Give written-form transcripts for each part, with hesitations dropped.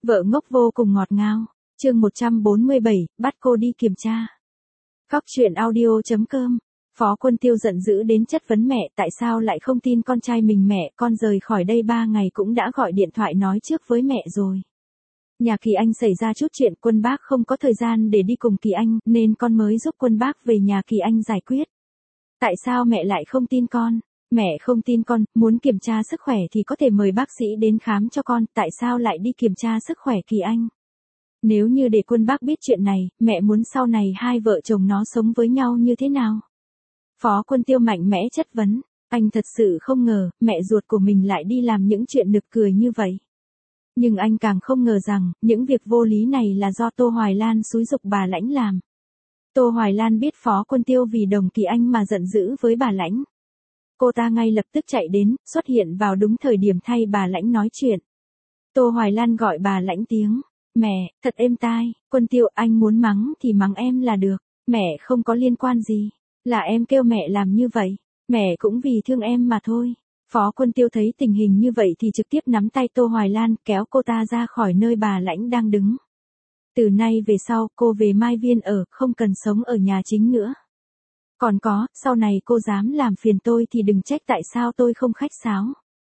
Vợ ngốc vô cùng ngọt ngào. Chương 147, bắt cô đi kiểm tra. Cóc truyện audio.com. Phó Quân Tiêu giận dữ đến chất vấn mẹ, tại sao lại không tin con trai mình mẹ, con rời khỏi đây 3 ngày cũng đã gọi điện thoại nói trước với mẹ rồi. Nhà Kỳ Anh xảy ra chút chuyện, Quân Bác không có thời gian để đi cùng Kỳ Anh, nên con mới giúp Quân Bác về nhà Kỳ Anh giải quyết. Tại sao mẹ lại không tin con? Mẹ không tin con, muốn kiểm tra sức khỏe thì có thể mời bác sĩ đến khám cho con, tại sao lại đi kiểm tra sức khỏe Kỳ Anh? Nếu như để Quân Bác biết chuyện này, mẹ muốn sau này hai vợ chồng nó sống với nhau như thế nào? Phó Quân Tiêu mạnh mẽ chất vấn, anh thật sự không ngờ, mẹ ruột của mình lại đi làm những chuyện nực cười như vậy. Nhưng anh càng không ngờ rằng, những việc vô lý này là do Tô Hoài Lan xúi giục bà Lãnh làm. Tô Hoài Lan biết Phó Quân Tiêu vì đồng Kỳ Anh mà giận dữ với bà Lãnh. Cô ta ngay lập tức chạy đến, xuất hiện vào đúng thời điểm thay bà Lãnh nói chuyện. Tô Hoài Lan gọi bà Lãnh tiếng, mẹ, thật êm tai, Quân Tiêu anh muốn mắng thì mắng em là được, mẹ không có liên quan gì, là em kêu mẹ làm như vậy, mẹ cũng vì thương em mà thôi. Phó Quân Tiêu thấy tình hình như vậy thì trực tiếp nắm tay Tô Hoài Lan kéo cô ta ra khỏi nơi bà Lãnh đang đứng. Từ nay về sau cô về Mai Viên ở, không cần sống ở nhà chính nữa. Còn có, sau này cô dám làm phiền tôi thì đừng trách tại sao tôi không khách sáo.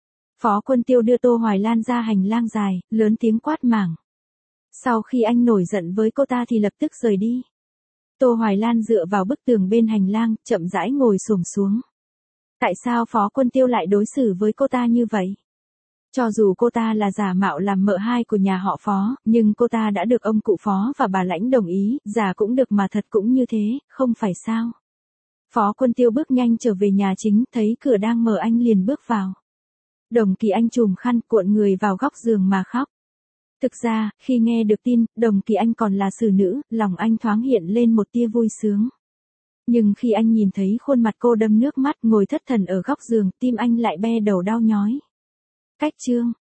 Phó Quân Tiêu đưa Tô Hoài Lan ra hành lang dài, lớn tiếng quát mảng. Sau khi anh nổi giận với cô ta thì lập tức rời đi. Tô Hoài Lan dựa vào bức tường bên hành lang, chậm rãi ngồi xổm xuống. Tại sao Phó Quân Tiêu lại đối xử với cô ta như vậy? Cho dù cô ta là giả mạo làm mợ hai của nhà họ Phó, nhưng cô ta đã được ông cụ Phó và bà Lãnh đồng ý, giả cũng được mà thật cũng như thế, không phải sao? Phó Quân Tiêu bước nhanh trở về nhà chính, thấy cửa đang mở anh liền bước vào. Đồng Kỳ Anh chùm khăn cuộn người vào góc giường mà khóc. Thực ra, khi nghe được tin, Đồng Kỳ Anh còn là xử nữ, lòng anh thoáng hiện lên một tia vui sướng. Nhưng khi anh nhìn thấy khuôn mặt cô đâm nước mắt ngồi thất thần ở góc giường, tim anh lại be đầu đau nhói. Cách chương